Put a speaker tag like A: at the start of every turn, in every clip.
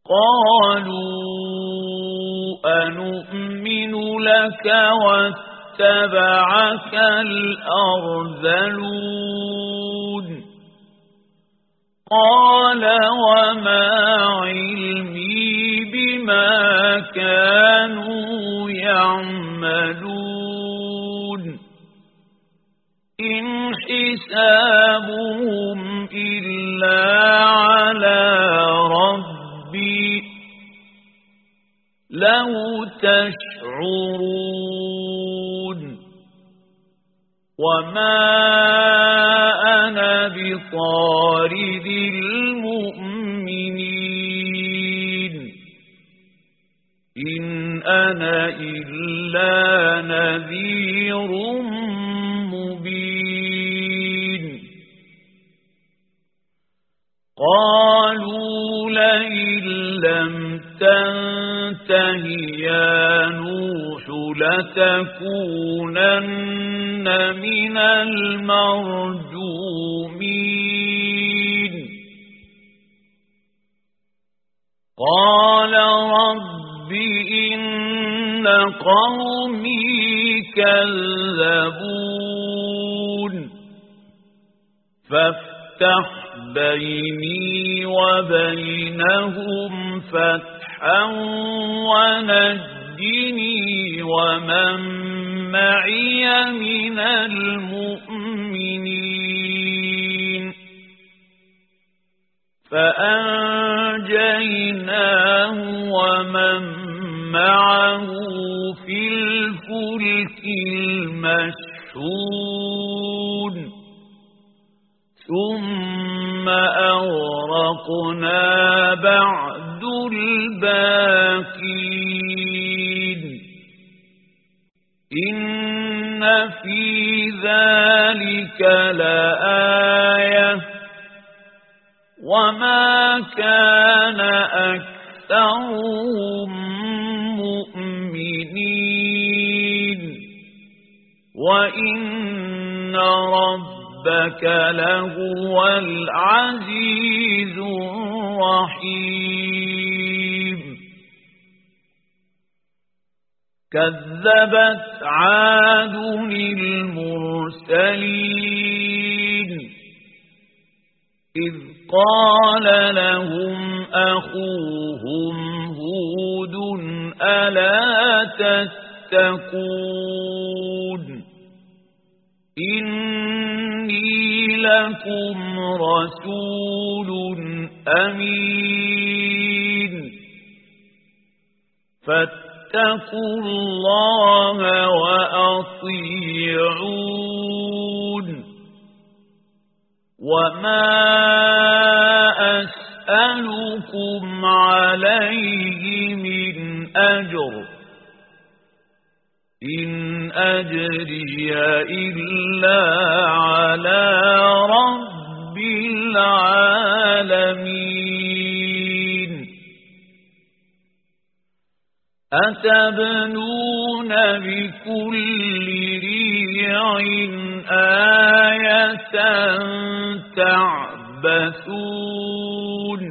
A: قالوا أنؤمن لك واتبعك الأرذلون قال وما علمي بما كانوا يعملون إن حسابهم إلا على ربي لو تشعرون وما أنا بطارد المؤمنين إن أنا إلا نذير مبين قالوا لئن لم تنته يا نوح لتكونن من المرجومين قال رب إن قومي كذبون فافتح بيني وبينهم فتحا ونجني ومن معي من المؤمنين فأنجيناه ومن معه في الفلك المشحون ثم أغرقنا بعد الباقين إن في ذلك لآية وما كان أكثرهم مؤمنين وإن ربك لهو العزيز الرحيم كذبت عاد المرسلين إذ قال لهم أخوهم هود ألا تتقون إني لكم رسول أمين فاتقوا الله وأطيعون وما أسألكم عليه من أجر إن أجري إلا على رب العالمين أتبنون بكل ريع آية تعبثون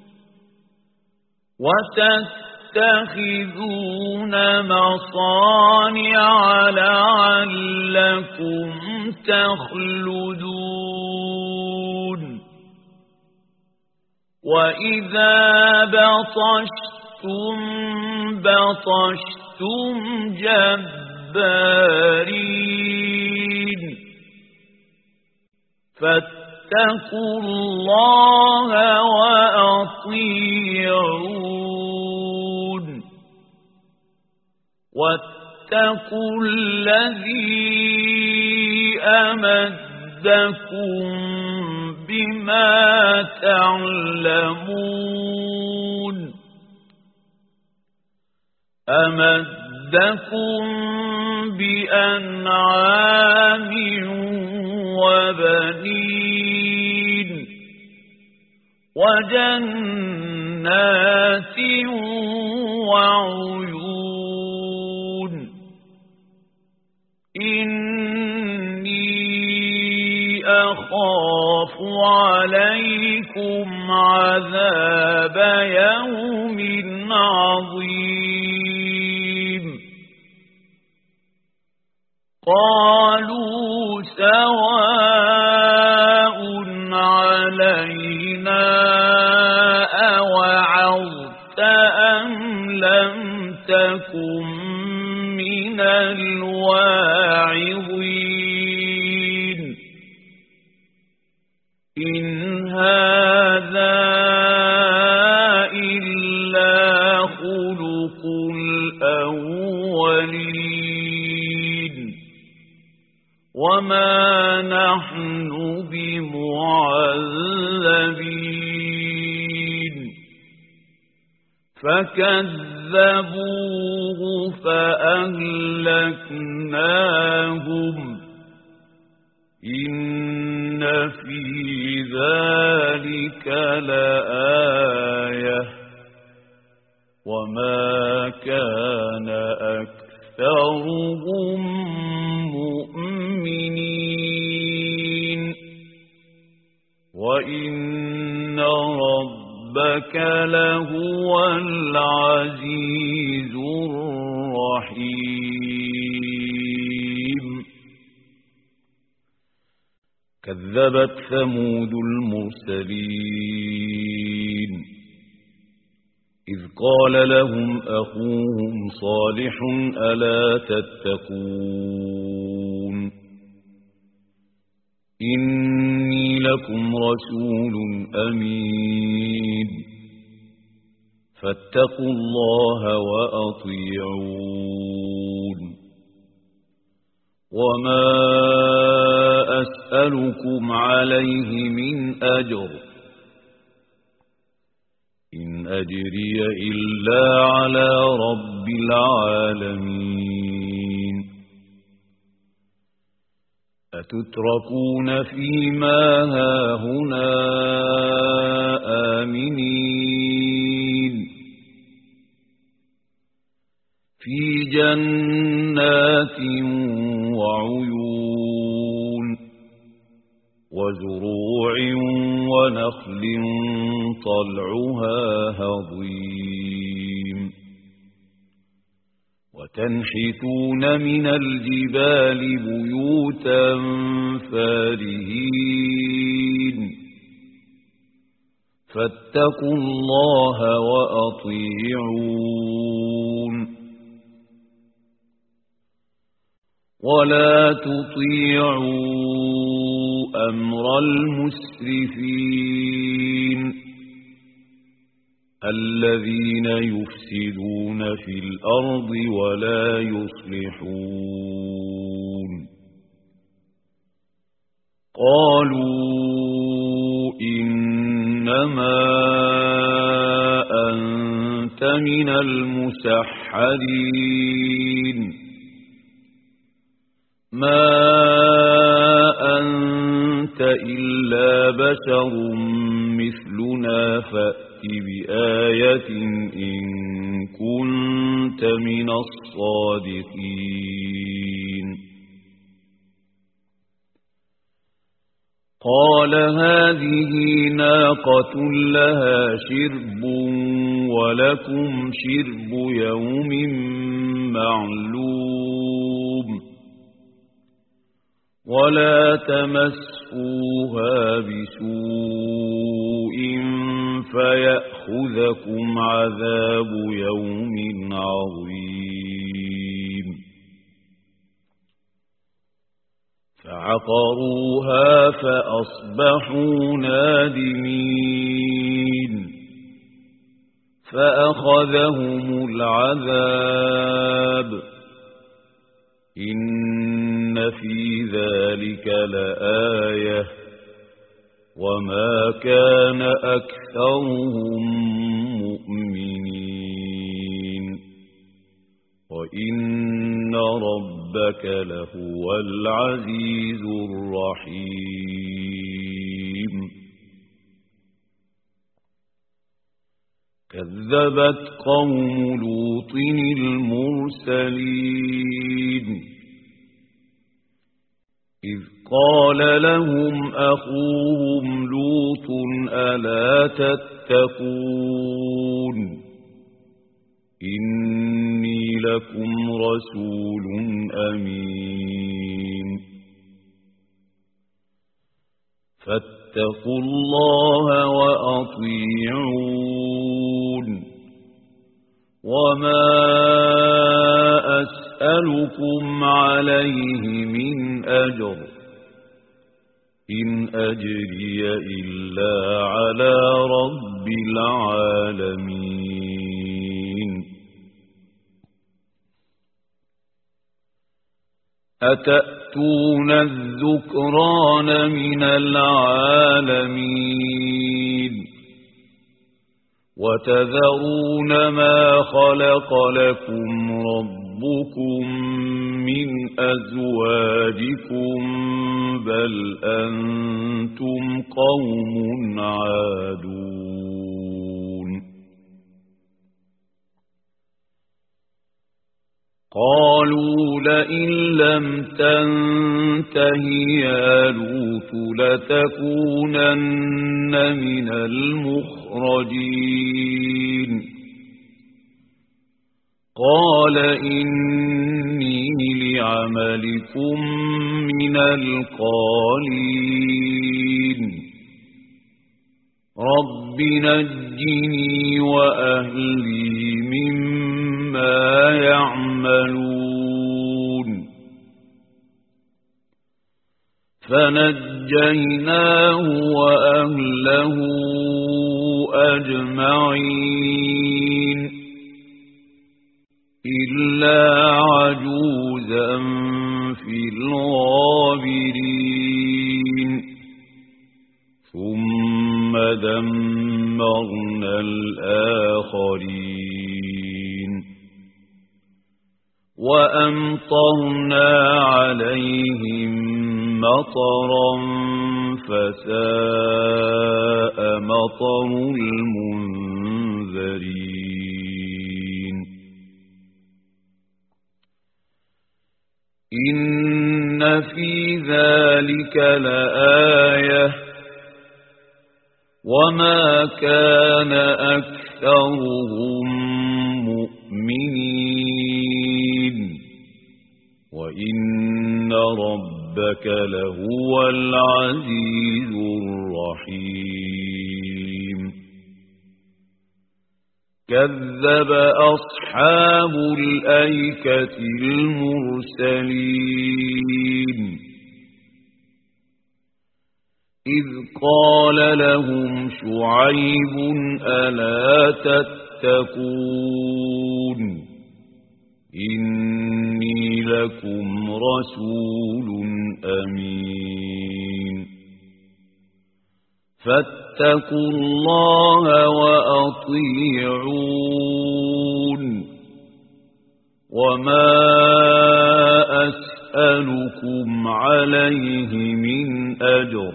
A: وتتخذون مصانع لعلكم تخلدون وإذا بطشتم جبارين فاتقوا الله وأطيعون واتقوا الذي أمدكم بما تعلمون أمدكم بأنعام وبنين وجنات وعيون إني أخاف عليكم عذاب يوم عظيم قالوا سواء علينا أوعظت أم لم تكن من الواعظين إن هذا إلا خلق الأولين وما نحن بمعذبين فكذبوه فأهلكناهم إن في ذلك لآية وما كان أكثرهم مؤمنين وإن ربك لهو العزيز الرحيم كذبت ثمود المرسلين إذ قال لهم أخوهم صالح ألا تتقون إني لكم رسول أمين فاتقوا الله وأطيعون وما أسألكم عليه من أجر إن أجري إلا على رب العالمين أتتركون فيما هاهنا آمنين في جنات وعيون وزروع ونخل طلعها هضيم وتنحتون من الجبال بيوتا فارهين فاتقوا الله وأطيعون ولا تطيعوا أمر المسرفين الذين يفسدون في الأرض ولا يصلحون قالوا إنما أنت من المسحرين ما أنت إلا بشر مثلنا فأت بآية إن كنت من الصادقين قال هذه ناقة لها شرب ولكم شرب يوم معلوم ولا تمسوها بسوء فيأخذكم عذاب يوم عظيم فعقروها فأصبحوا نادمين فأخذهم العذاب إن في ذلك لآية وما كان أكثرهم مؤمنين وإن ربك لهو العزيز الرحيم كذبت قوم لوط المرسلين إذ قال لهم أخوهم لوط ألا تتقون إني لكم رسول أمين فاتقوا الله وأطيعون وما أسألكم عليه من أجر إن أجري إلا على رب العالمين أتأتون الذكران من العالمين وتذرون ما خلق لكم ربكم من أزواجكم بل أنتم قوم عادون قالوا لئن لم تنته يا لوط لتكونن من المخرجين قال إني لعملكم من القالين رب نجني وأهلي مما يعملون فنجيناه وأهله أجمعين إلا عجوزا في الغابرين ثم دمرنا الآخرين وأمطرنا عليهم مطرا فساء مطر المنذرين إن في ذلك لآية وما كان أكثرهم مؤمنين وإن ربك لهو العزيز الرحيم كذب أصحاب الأيكة المرسلين إذ قال لهم شعيب ألا تتقون إني لكم رسول أمين فاتقوا الله وأطيعون وما أسألكم عليه من أجر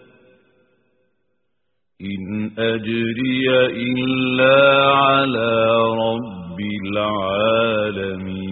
A: إن أجري إلا على رب العالمين